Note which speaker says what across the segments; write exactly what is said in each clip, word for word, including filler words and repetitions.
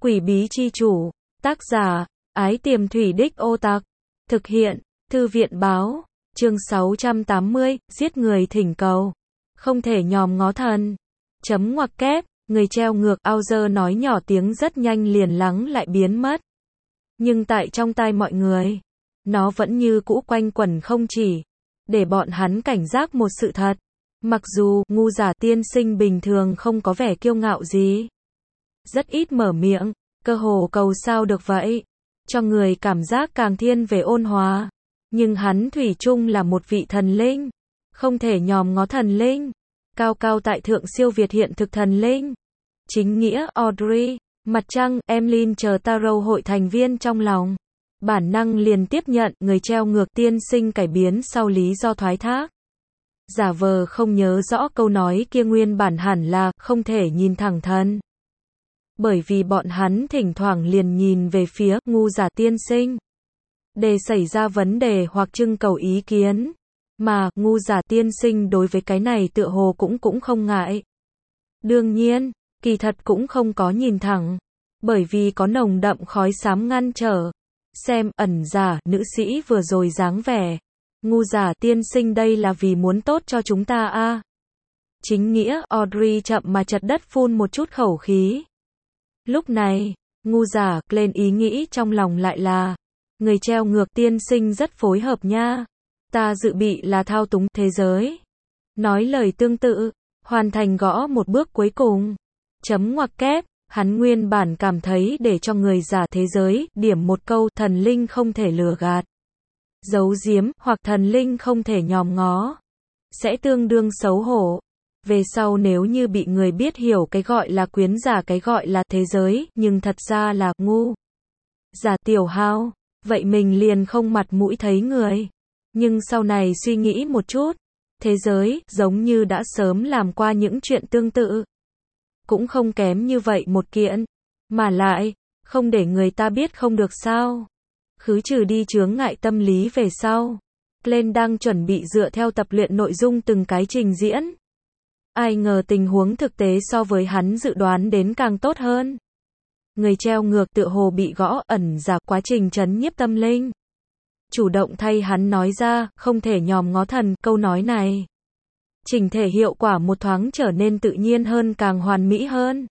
Speaker 1: Quỷ bí chi chủ, tác giả, Ái Tiềm Thủy Đích Ô Tặc, thực hiện, Thư viện báo, chương sáu trăm tám mươi, giết người thỉnh cầu, không thể nhòm ngó thần. Chấm ngoặc kép, người treo ngược Auger nói nhỏ tiếng rất nhanh liền lắng lại biến mất. Nhưng tại trong tai mọi người, nó vẫn như cũ quanh quẩn không chỉ, để bọn hắn cảnh giác một sự thật. Mặc dù, ngu giả tiên sinh bình thường không có vẻ kiêu ngạo gì. Rất ít mở miệng, cơ hồ cầu sao được vậy. Cho người cảm giác càng thiên về ôn hòa. Nhưng hắn thủy chung là một vị thần linh. Không thể nhòm ngó thần linh. Cao cao tại thượng siêu việt hiện thực thần linh. Chính nghĩa Audrey, mặt trăng, Emlyn chờ Tarot hội thành viên trong lòng. Bản năng liền tiếp nhận người treo ngược tiên sinh cải biến sau lý do thoái thác. Giả vờ không nhớ rõ câu nói kia nguyên bản hẳn là không thể nhìn thẳng thần. Bởi vì bọn hắn thỉnh thoảng liền nhìn về phía ngu giả tiên sinh. Để xảy ra vấn đề hoặc trưng cầu ý kiến. Mà ngu giả tiên sinh đối với cái này tựa hồ cũng cũng không ngại. Đương nhiên, kỳ thật cũng không có nhìn thẳng. Bởi vì có nồng đậm khói xám ngăn trở. Xem ẩn giả nữ sĩ vừa rồi dáng vẻ. Ngu giả tiên sinh đây là vì muốn tốt cho chúng ta a à? Chính nghĩa Audrey chậm mà chật đất phun một chút khẩu khí. Lúc này, ngu giả lên ý nghĩ trong lòng lại là, người treo ngược tiên sinh rất phối hợp nha. Ta dự bị là thao túng thế giới. Nói lời tương tự, hoàn thành gõ một bước cuối cùng. Chấm ngoặc kép, hắn nguyên bản cảm thấy để cho người giả thế giới điểm một câu thần linh không thể lừa gạt. Giấu giếm, hoặc thần linh không thể nhòm ngó. Sẽ tương đương xấu hổ. Về sau nếu như bị người biết hiểu cái gọi là quyến giả cái gọi là thế giới, nhưng thật ra là ngu giả tiểu hao, vậy mình liền không mặt mũi thấy người. Nhưng sau này suy nghĩ một chút, thế giới giống như đã sớm làm qua những chuyện tương tự. Cũng không kém như vậy một kiện. Mà lại, không để người ta biết không được sao. Khứ trừ đi chướng ngại tâm lý về sau. Glenn đang chuẩn bị dựa theo tập luyện nội dung từng cái trình diễn. Ai ngờ tình huống thực tế so với hắn dự đoán đến càng tốt hơn. Người treo ngược tựa hồ bị gõ ẩn giả quá trình trấn nhiếp tâm linh. Chủ động thay hắn nói ra, không thể nhòm ngó thần, câu nói này. Chỉnh thể hiệu quả một thoáng trở nên tự nhiên hơn càng hoàn mỹ hơn.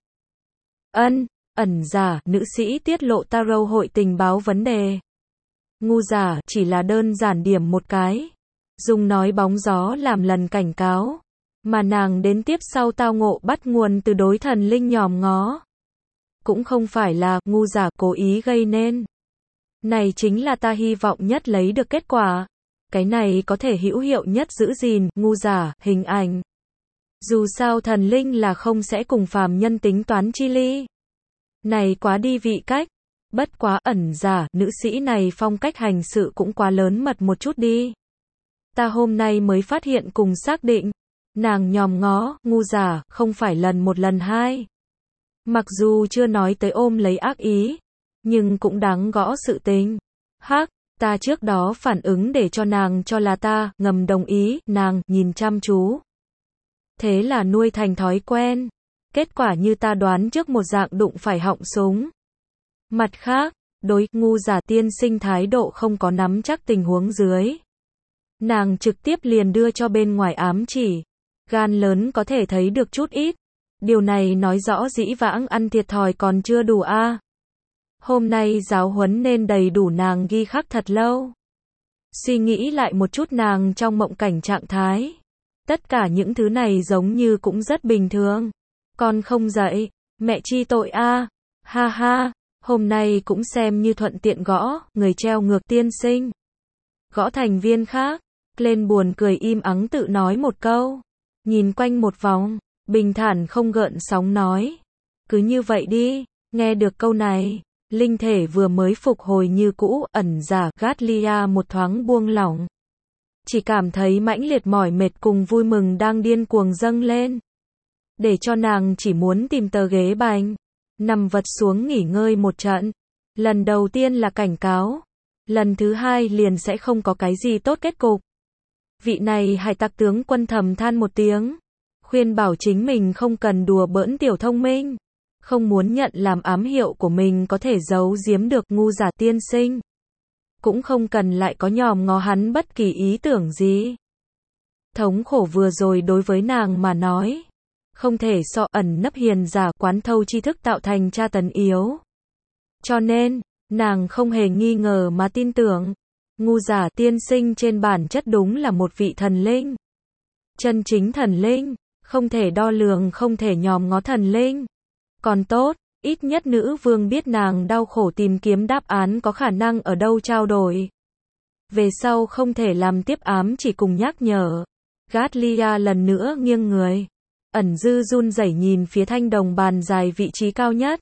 Speaker 1: Ân, ẩn giả, nữ sĩ tiết lộ Tarot hội tình báo vấn đề. Ngu giả, chỉ là đơn giản điểm một cái. Dùng nói bóng gió làm lần cảnh cáo. Mà nàng đến tiếp sau tao ngộ bắt nguồn từ đối thần linh nhòm ngó. Cũng không phải là ngu giả cố ý gây nên. Này chính là ta hy vọng nhất lấy được kết quả. Cái này có thể hữu hiệu nhất giữ gìn ngu giả hình ảnh. Dù sao thần linh là không sẽ cùng phàm nhân tính toán chi ly. Này quá đi vị cách. Bất quá ẩn giả nữ sĩ này phong cách hành sự cũng quá lớn mật một chút đi. Ta hôm nay mới phát hiện cùng xác định. Nàng nhòm ngó, ngu giả, không phải lần một lần hai. Mặc dù chưa nói tới ôm lấy ác ý, nhưng cũng đáng gõ sự tình. Hắc, ta trước đó phản ứng để cho nàng cho là ta, ngầm đồng ý, nàng, nhìn chăm chú. Thế là nuôi thành thói quen. Kết quả như ta đoán trước một dạng đụng phải họng súng. Mặt khác, đối, ngu giả tiên sinh thái độ không có nắm chắc tình huống dưới. Nàng trực tiếp liền đưa cho bên ngoài ám chỉ. Gan lớn có thể thấy được chút ít. Điều này nói rõ dĩ vãng ăn thiệt thòi còn chưa đủ a à. Hôm nay giáo huấn nên đầy đủ nàng ghi khắc thật lâu. Suy nghĩ lại một chút nàng trong mộng cảnh trạng thái. Tất cả những thứ này giống như cũng rất bình thường. Con không dậy, mẹ chi tội a à. Ha ha, hôm nay cũng xem như thuận tiện gõ, người treo ngược tiên sinh. Gõ thành viên khác, lên buồn cười im ắng tự nói một câu. Nhìn quanh một vòng, bình thản không gợn sóng nói. Cứ như vậy đi, nghe được câu này, linh thể vừa mới phục hồi như cũ, ẩn giả, Gatlia một thoáng buông lỏng. Chỉ cảm thấy mãnh liệt mỏi mệt cùng vui mừng đang điên cuồng dâng lên. Để cho nàng chỉ muốn tìm tờ ghế bành, nằm vật xuống nghỉ ngơi một trận. Lần đầu tiên là cảnh cáo. Lần thứ hai liền sẽ không có cái gì tốt kết cục. Vị này hải tặc tướng quân thầm than một tiếng. Khuyên bảo chính mình không cần đùa bỡn tiểu thông minh. không muốn nhận làm ám hiệu của mình có thể giấu giếm được ngu giả tiên sinh. Cũng không cần lại có nhòm ngó hắn bất kỳ ý tưởng gì. Thống khổ vừa rồi đối với nàng mà nói, không thể so ẩn nấp hiền giả quán thâu tri thức tạo thành tra tấn yếu. Cho nên, nàng không hề nghi ngờ mà tin tưởng, ngu giả tiên sinh trên bản chất đúng là một vị thần linh. Chân chính thần linh, không thể đo lường không thể nhòm ngó thần linh. Còn tốt, ít nhất nữ vương biết nàng đau khổ tìm kiếm đáp án có khả năng ở đâu trao đổi. Về sau không thể làm tiếp ám chỉ cùng nhắc nhở. Gatlia lần nữa nghiêng người. Ẩn dư run rẩy nhìn phía thanh đồng bàn dài vị trí cao nhất.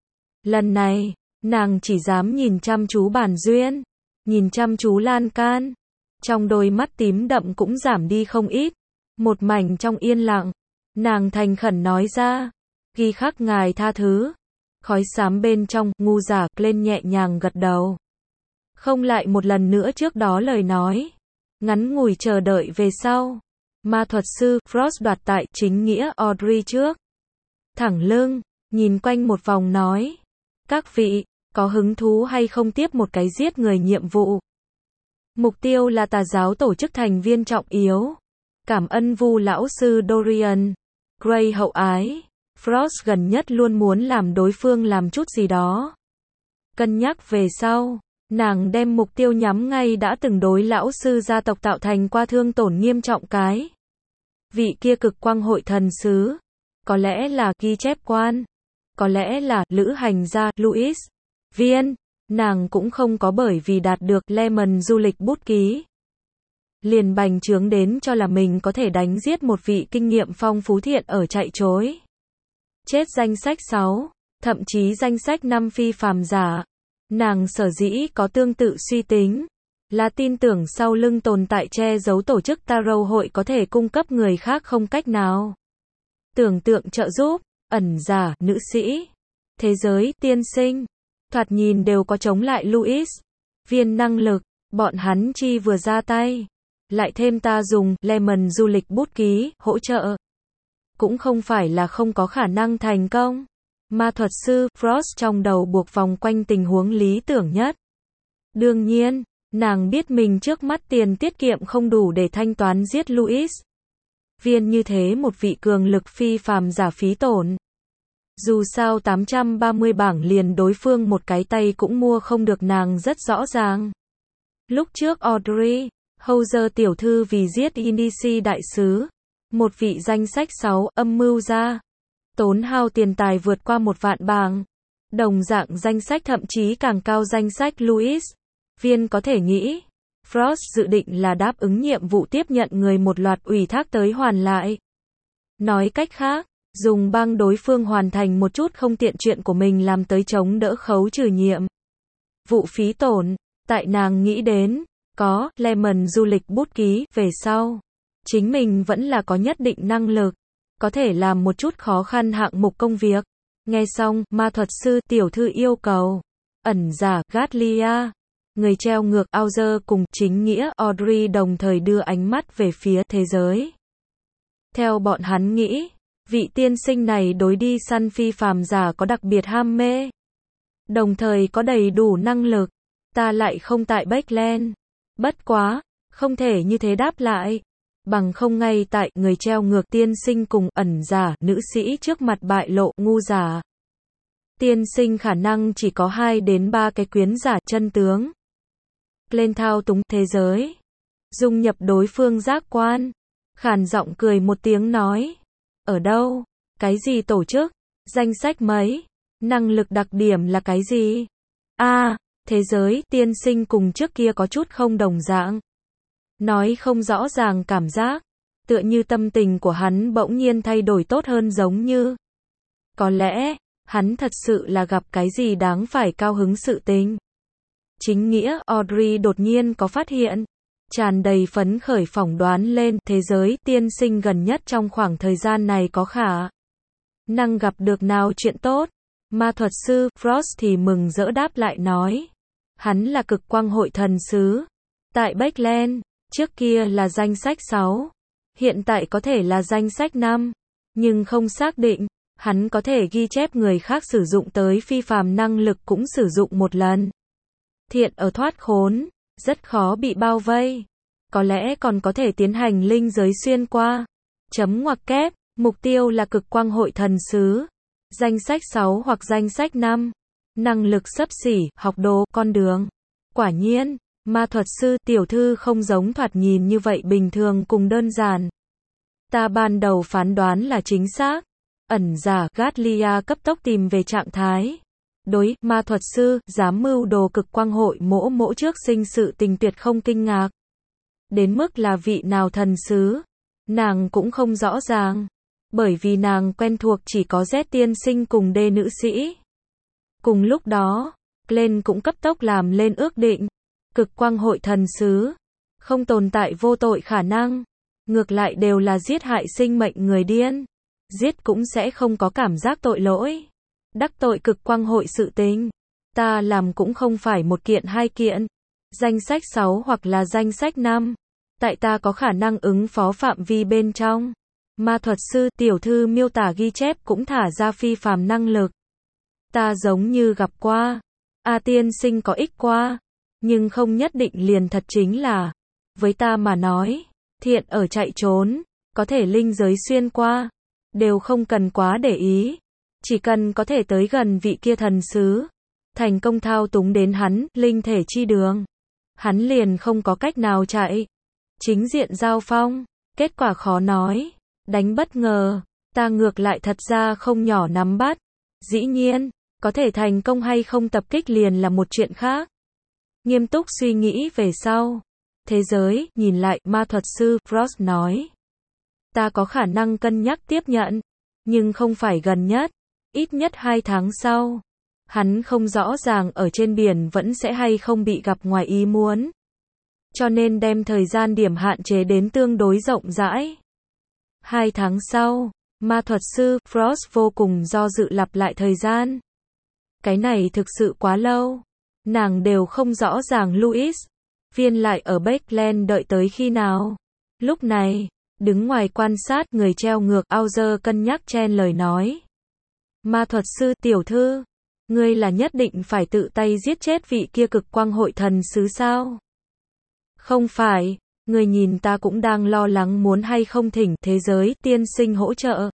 Speaker 1: Lần này, nàng chỉ dám nhìn chăm chú bàn duyên, nhìn chăm chú lan can. Trong đôi mắt tím đậm cũng giảm đi không ít. Một mảnh trong yên lặng, nàng thành khẩn nói ra, ghi khắc ngài tha thứ. Khói xám bên trong, ngu giả lên nhẹ nhàng gật đầu. Không lại một lần nữa trước đó lời nói. Ngắn ngủi chờ đợi về sau. Ma thuật sư Frost đoạt tại chính nghĩa Audrey trước. Thẳng lưng, nhìn quanh một vòng nói. Các vị, có hứng thú hay không tiếp một cái giết người nhiệm vụ? Mục tiêu là tà giáo tổ chức thành viên trọng yếu. Cảm ơn Vu lão sư Dorian. Gray hậu ái. Frost gần nhất luôn muốn làm đối phương làm chút gì đó. Cân nhắc về sau, nàng đem mục tiêu nhắm ngay đã từng đối lão sư gia tộc tạo thành qua thương tổn nghiêm trọng cái. Vị kia cực quang hội thần sứ. Có lẽ là ghi chép quan. Có lẽ là lữ hành gia Louis. Viên. Nàng cũng không có bởi vì đạt được Lemon du lịch bút ký. Liền bành trướng đến cho là mình có thể đánh giết một vị kinh nghiệm phong phú thiện ở chạy chối. Chết danh sách sáu, thậm chí danh sách năm phi phàm giả. Nàng sở dĩ có tương tự suy tính, là tin tưởng sau lưng tồn tại che giấu tổ chức Tarot hội có thể cung cấp người khác không cách nào. Tưởng tượng trợ giúp, ẩn giả, nữ sĩ, thế giới, tiên sinh, thoạt nhìn đều có chống lại Louis. Viên năng lực, bọn hắn chi vừa ra tay. Lại thêm ta dùng Lemon du lịch bút ký, hỗ trợ. Cũng không phải là không có khả năng thành công. Ma thuật sư Frost trong đầu buộc vòng quanh tình huống lý tưởng nhất. Đương nhiên, nàng biết mình trước mắt tiền tiết kiệm không đủ để thanh toán giết Louis. Viên như thế một vị cường lực phi phàm giả phí tổn. Dù sao tám trăm ba mươi bảng liền đối phương một cái tay cũng mua không được nàng rất rõ ràng. Lúc trước Audrey, Hauser tiểu thư vì giết Indici đại sứ. Một vị danh sách sáu âm mưu ra. Tốn hao tiền tài vượt qua một vạn bảng. Đồng dạng danh sách thậm chí càng cao danh sách Louis. Viên có thể nghĩ. Frost dự định là đáp ứng nhiệm vụ tiếp nhận người một loạt ủy thác tới hoàn lại. Nói cách khác, dùng băng đối phương hoàn thành một chút không tiện chuyện của mình làm tới chống đỡ khấu trừ nhiệm vụ phí tổn. Tại nàng nghĩ đến, có Lemon du lịch bút ký về sau. Chính mình vẫn là có nhất định năng lực, có thể làm một chút khó khăn hạng mục công việc. Nghe xong, ma thuật sư tiểu thư yêu cầu. Ẩn giả Gatlia, người treo ngược Auger cùng chính nghĩa Audrey đồng thời đưa ánh mắt về phía thế giới. Theo bọn hắn nghĩ, vị tiên sinh này đối đi săn phi phàm giả có đặc biệt ham mê. Đồng thời có đầy đủ năng lực. Ta lại không tại Backland. Bất quá, không thể như thế đáp lại. Bằng không ngay tại người treo ngược tiên sinh cùng ẩn giả nữ sĩ trước mặt bại lộ ngu giả. Tiên sinh khả năng chỉ có hai đến ba cái quyến giả chân tướng. Lên thao túng thế giới. Dung nhập đối phương giác quan. Khàn giọng cười một tiếng nói. Ở đâu? Cái gì tổ chức? Danh sách mấy? Năng lực đặc điểm là cái gì? A, à, thế giới tiên sinh cùng trước kia có chút không đồng dạng. Nói không rõ ràng cảm giác, tựa như tâm tình của hắn bỗng nhiên thay đổi tốt hơn giống như. Có lẽ, hắn thật sự là gặp cái gì đáng phải cao hứng sự tình. Chính nghĩa Audrey đột nhiên có phát hiện, tràn đầy phấn khởi phỏng đoán lên thế giới tiên sinh gần nhất trong khoảng thời gian này có khả năng gặp được nào chuyện tốt. Ma thuật sư Frost thì mừng rỡ đáp lại nói, hắn là cực quang hội thần sứ tại Backland. Trước kia là danh sách sáu, hiện tại có thể là danh sách năm, nhưng không xác định. Hắn có thể ghi chép người khác sử dụng tới phi phàm năng lực cũng sử dụng một lần. Thiện ở thoát khốn, rất khó bị bao vây. Có lẽ còn có thể tiến hành linh giới xuyên qua. Chấm ngoặc kép, mục tiêu là cực quang hội thần sứ. Danh sách sáu hoặc danh sách năm. Năng lực xấp xỉ, học đồ, con đường. Quả nhiên, ma thuật sư tiểu thư không giống thoạt nhìn như vậy bình thường cùng đơn giản. Ta ban đầu phán đoán là chính xác. Ẩn giả Gatlia cấp tốc tìm về trạng thái. Đối, ma thuật sư, dám mưu đồ cực quang hội mỗ mỗ trước sinh sự tình tuyệt không kinh ngạc. Đến mức là vị nào thần sứ, nàng cũng không rõ ràng. Bởi vì nàng quen thuộc chỉ có Z tiên sinh cùng D nữ sĩ. Cùng lúc đó, Glenn cũng cấp tốc làm lên ước định. Cực quang hội thần sứ, không tồn tại vô tội khả năng. Ngược lại đều là giết hại sinh mệnh người điên. Giết cũng sẽ không có cảm giác tội lỗi. Đắc tội cực quang hội sự tình. Ta làm cũng không phải một kiện hai kiện. Danh sách sáu hoặc là danh sách năm. Tại ta có khả năng ứng phó phạm vi bên trong. Ma thuật sư tiểu thư miêu tả ghi chép cũng thả ra phi phàm năng lực. Ta giống như gặp qua. A tiên sinh có ích qua. Nhưng không nhất định liền thật chính là. Với ta mà nói. Thiện ở chạy trốn. Có thể linh giới xuyên qua. Đều không cần quá để ý. Chỉ cần có thể tới gần vị kia thần sứ. Thành công thao túng đến hắn, linh thể chi đường. Hắn liền không có cách nào chạy. Chính diện giao phong. Kết quả khó nói. Đánh bất ngờ. Ta ngược lại thật ra không nhỏ nắm bắt. Dĩ nhiên, có thể thành công hay không tập kích liền là một chuyện khác. Nghiêm túc suy nghĩ về sau. Thế giới, nhìn lại, ma thuật sư, Frost nói. Ta có khả năng cân nhắc tiếp nhận. Nhưng không phải gần nhất. Ít nhất hai tháng sau. Hắn không rõ ràng ở trên biển vẫn sẽ hay không bị gặp ngoài ý muốn. Cho nên đem thời gian điểm hạn chế đến tương đối rộng rãi. Hai tháng sau, ma thuật sư, Frost vô cùng do dự lặp lại thời gian. Cái này thực sự quá lâu. Nàng đều không rõ ràng Louis. Viên lại ở Bakeland đợi tới khi nào. Lúc này, đứng ngoài quan sát người treo ngược Auger cân nhắc chen lời nói. Ma thuật sư tiểu thư, ngươi là nhất định phải tự tay giết chết vị kia cực quang hội thần sứ sao? Không phải, ngươi nhìn ta cũng đang lo lắng muốn hay không thỉnh thế giới tiên sinh hỗ trợ.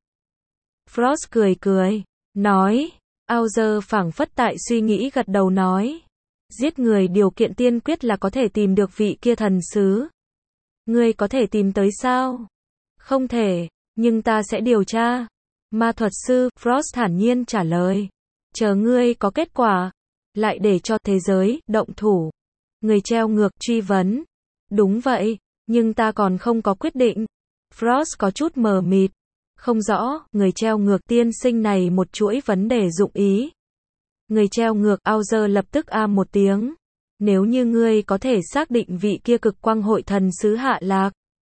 Speaker 1: Frost cười cười, nói, Auger phảng phất tại suy nghĩ gật đầu nói. Giết người điều kiện tiên quyết là có thể tìm được vị kia thần sứ. Ngươi có thể tìm tới sao? Không thể, nhưng ta sẽ điều tra. Ma thuật sư, Frost thản nhiên trả lời. Chờ ngươi có kết quả. Lại để cho thế giới, động thủ. Người treo ngược, truy vấn. Đúng vậy, nhưng ta còn không có quyết định. Frost có chút mờ mịt. Không rõ, người treo ngược tiên sinh này một chuỗi vấn đề dụng ý. Người treo ngược, Auger lập tức a một tiếng. Nếu như ngươi có thể xác định vị kia cực quang hội thần sứ hạ lạc.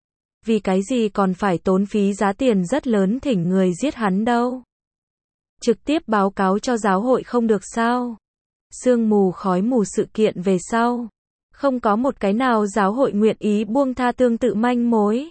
Speaker 1: Vì cái gì còn phải tốn phí giá tiền rất lớn thỉnh người giết hắn đâu. Trực tiếp báo cáo cho giáo hội không được sao. Sương mù khói mù sự kiện về sau. Không có một cái nào giáo hội nguyện ý buông tha tương tự manh mối.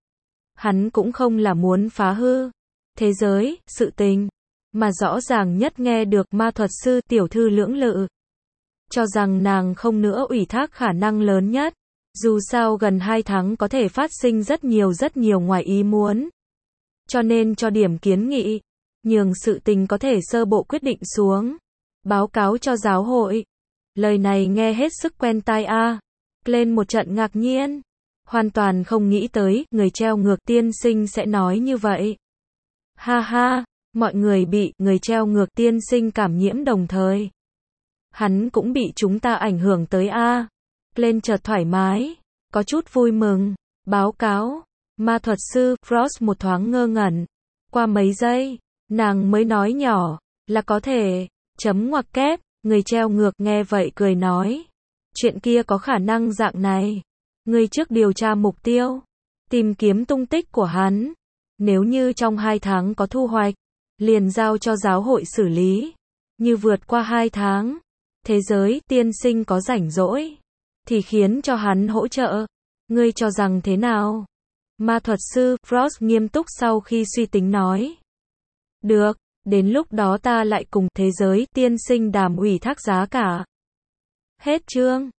Speaker 1: Hắn cũng không là muốn phá hư. Thế giới, sự tình. Mà rõ ràng nhất nghe được ma thuật sư tiểu thư lưỡng lự. Cho rằng nàng không nữa ủy thác khả năng lớn nhất. Dù sao gần hai tháng có thể phát sinh rất nhiều rất nhiều ngoài ý muốn. Cho nên cho điểm kiến nghị. Nhường sự tình có thể sơ bộ quyết định xuống. Báo cáo cho giáo hội. Lời này nghe hết sức quen tai a. À. Lên một trận ngạc nhiên. Hoàn toàn không nghĩ tới, người treo ngược tiên sinh sẽ nói như vậy. Ha ha, mọi người bị, người treo ngược tiên sinh cảm nhiễm đồng thời. Hắn cũng bị chúng ta ảnh hưởng tới a. À. Lên chợt thoải mái, có chút vui mừng. Báo cáo, ma thuật sư, Frost một thoáng ngơ ngẩn. Qua mấy giây, nàng mới nói nhỏ, là có thể, chấm ngoặc kép, người treo ngược nghe vậy cười nói. Chuyện kia có khả năng dạng này. Người trước điều tra mục tiêu, tìm kiếm tung tích của hắn. Nếu như trong hai tháng có thu hoạch, liền giao cho giáo hội xử lý. Như vượt qua hai tháng, thế giới tiên sinh có rảnh rỗi, thì khiến cho hắn hỗ trợ. Ngươi cho rằng thế nào? Ma thuật sư, Frost nghiêm túc sau khi suy tính nói. Được, Đến lúc đó ta lại cùng thế giới tiên sinh đàm ủy thác giá cả. Hết chương.